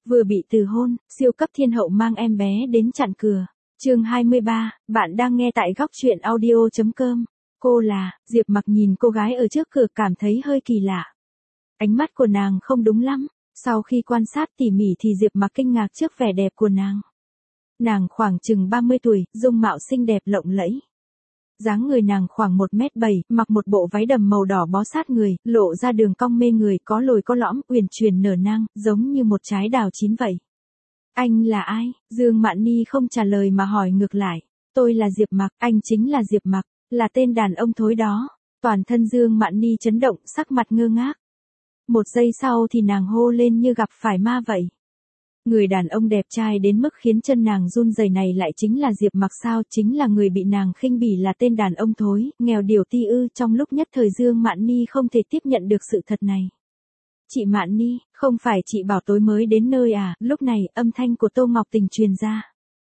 Vừa bị từ hôn, siêu cấp thiên hậu mang em bé đến chặn cửa. Chương 23, bạn đang nghe tại góc truyện audio.com. Cô là, Diệp Mặc nhìn cô gái ở trước cửa cảm thấy hơi kỳ lạ. Ánh mắt của nàng không đúng lắm. Sau khi quan sát tỉ mỉ thì Diệp Mặc kinh ngạc trước vẻ đẹp của nàng. Nàng khoảng chừng 30 tuổi, dung mạo xinh đẹp lộng lẫy. Dáng người nàng khoảng 1m7, mặc một bộ váy đầm màu đỏ bó sát người, lộ ra đường cong mê người, có lồi có lõm, uyển chuyển nở nang, giống như một trái đào chín vậy. Anh là ai? Dương Mạn Ni không trả lời mà hỏi ngược lại. Tôi là Diệp Mặc, anh chính là Diệp Mặc, là tên đàn ông thối đó. Toàn thân Dương Mạn Ni chấn động, sắc mặt ngơ ngác. Một giây sau thì nàng hô lên như gặp phải ma vậy. Người đàn ông đẹp trai đến mức khiến chân nàng run rẩy này lại chính là Diệp Mặc sao? Chính là người bị nàng khinh bỉ, là tên đàn ông thối, nghèo điểu ti ư? Trong lúc nhất thời Dương Mạn Ni không thể tiếp nhận được sự thật này. Chị Mạn Ni, không phải chị bảo tối mới đến nơi à? Lúc này âm thanh của Tô Ngọc Tình truyền ra.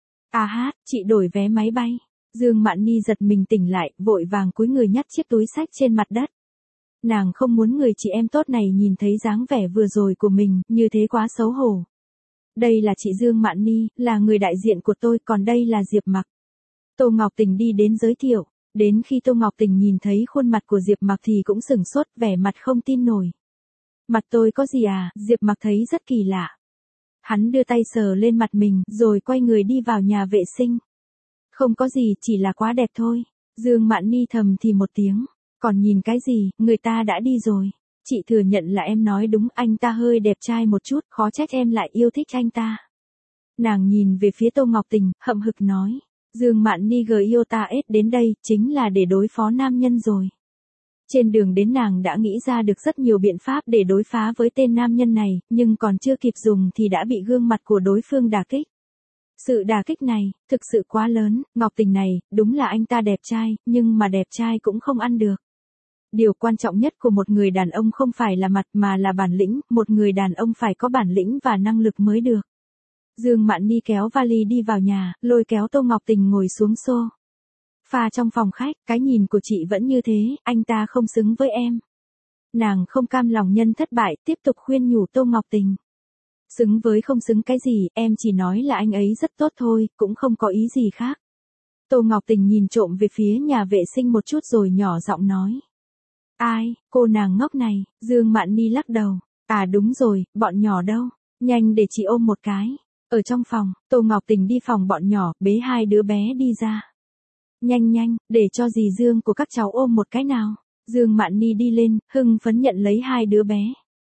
À hát, chị đổi vé máy bay. Dương Mạn Ni giật mình tỉnh lại, vội vàng cúi người nhặt chiếc túi xách trên mặt đất. Nàng không muốn người chị em tốt này nhìn thấy dáng vẻ vừa rồi của mình, như thế quá xấu hổ. Đây là chị Dương Mạn Ni, là người đại diện của tôi, còn đây là Diệp Mặc. Tô Ngọc Tình đi đến giới thiệu. Đến khi Tô Ngọc Tình nhìn thấy khuôn mặt của Diệp Mặc thì cũng sửng sốt, vẻ mặt không tin nổi. Mặt tôi có gì à? Diệp Mặc thấy rất kỳ lạ. Hắn đưa tay sờ lên mặt mình, rồi quay người đi vào nhà vệ sinh. Không có gì, chỉ là quá đẹp thôi. Dương Mạn Ni thầm thì một tiếng. Còn nhìn cái gì, người ta đã đi rồi. Chị thừa nhận là em nói đúng, anh ta hơi đẹp trai một chút, khó trách em lại yêu thích anh ta. Nàng nhìn về phía Tô Ngọc Tình, hậm hực nói. Dương Mạn Ni yêu ta ết đến đây, chính là để đối phó nam nhân rồi. Trên đường đến nàng đã nghĩ ra được rất nhiều biện pháp để đối phá với tên nam nhân này, nhưng còn chưa kịp dùng thì đã bị gương mặt của đối phương đả kích. Sự đả kích này, thực sự quá lớn. Ngọc Tình này, đúng là anh ta đẹp trai, nhưng mà đẹp trai cũng không ăn được. Điều quan trọng nhất của một người đàn ông không phải là mặt mà là bản lĩnh, một người đàn ông phải có bản lĩnh và năng lực mới được. Dương Mạn Ni kéo vali đi vào nhà, lôi kéo Tô Ngọc Tình ngồi xuống sofa trong phòng khách. Cái nhìn của chị vẫn như thế, anh ta không xứng với em. Nàng không cam lòng nhân thất bại, tiếp tục khuyên nhủ Tô Ngọc Tình. Xứng với không xứng cái gì, em chỉ nói là anh ấy rất tốt thôi, cũng không có ý gì khác. Tô Ngọc Tình nhìn trộm về phía nhà vệ sinh một chút rồi nhỏ giọng nói. Ai, cô nàng ngốc này? Dương Mạn Ni lắc đầu. À đúng rồi, bọn nhỏ đâu? Nhanh để chị ôm một cái. Ở trong phòng, Tô Ngọc Tình đi phòng bọn nhỏ, bế hai đứa bé đi ra. Nhanh nhanh, để cho dì Dương của các cháu ôm một cái nào. Dương Mạn Ni đi lên, hưng phấn nhận lấy hai đứa bé.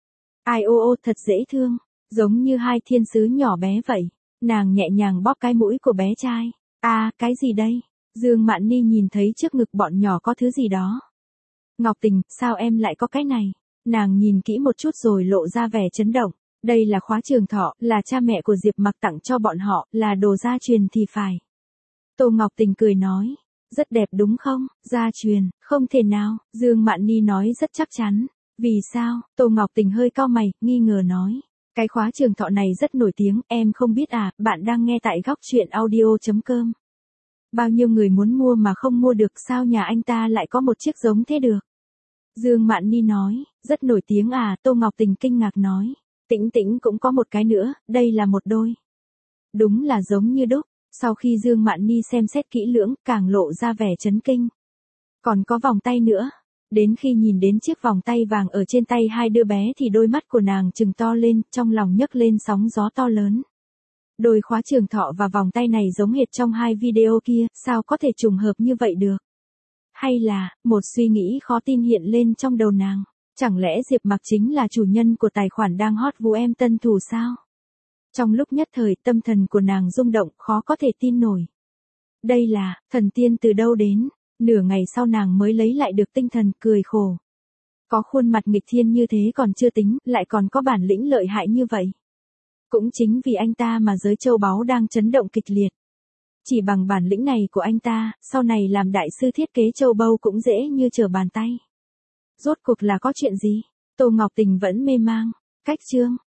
Ai ô ô, thật dễ thương, giống như hai thiên sứ nhỏ bé vậy. Nàng nhẹ nhàng bóp cái mũi của bé trai. À, cái gì đây? Dương Mạn Ni nhìn thấy trước ngực bọn nhỏ có thứ gì đó. Ngọc Tình, sao em lại có cái này? Nàng nhìn kỹ một chút rồi lộ ra vẻ chấn động. Đây là khóa trường thọ, là cha mẹ của Diệp Mặc tặng cho bọn họ, là đồ gia truyền thì phải. Tô Ngọc Tình cười nói. Rất đẹp đúng không? Gia truyền, không thể nào, Dương Mạn Ni nói rất chắc chắn. Vì sao? Tô Ngọc Tình hơi cau mày, nghi ngờ nói. Cái khóa trường thọ này rất nổi tiếng, em không biết à? Bạn đang nghe tại góc truyện audio.com. Bao nhiêu người muốn mua mà không mua được, sao nhà anh ta lại có một chiếc giống thế được? Dương Mạn Ni nói, rất nổi tiếng à? Tô Ngọc Tình kinh ngạc nói. Tĩnh Tĩnh cũng có một cái nữa, đây là một đôi. Đúng là giống như đúc. Sau khi Dương Mạn Ni xem xét kỹ lưỡng, càng lộ ra vẻ chấn kinh. Còn có vòng tay nữa. Đến khi nhìn đến chiếc vòng tay vàng ở trên tay hai đứa bé thì đôi mắt của nàng trừng to lên, trong lòng nhấc lên sóng gió to lớn. Đôi khóa trường thọ và vòng tay này giống hệt trong hai video kia, sao có thể trùng hợp như vậy được? Hay là, một suy nghĩ khó tin hiện lên trong đầu nàng. Chẳng lẽ Diệp Mặc chính là chủ nhân của tài khoản đang hot vụ em tân thủ sao? Trong lúc nhất thời tâm thần của nàng rung động, khó có thể tin nổi. Đây là, thần tiên từ đâu đến? Nửa ngày sau nàng mới lấy lại được tinh thần, cười khổ. Có khuôn mặt nghịch thiên như thế còn chưa tính, lại còn có bản lĩnh lợi hại như vậy. Cũng chính vì anh ta mà giới châu báu đang chấn động kịch liệt. Chỉ bằng bản lĩnh này của anh ta, sau này làm đại sư thiết kế châu báu cũng dễ như trở bàn tay. Rốt cuộc là có chuyện gì? Tô Ngọc Tình vẫn mê mang. Cách chương.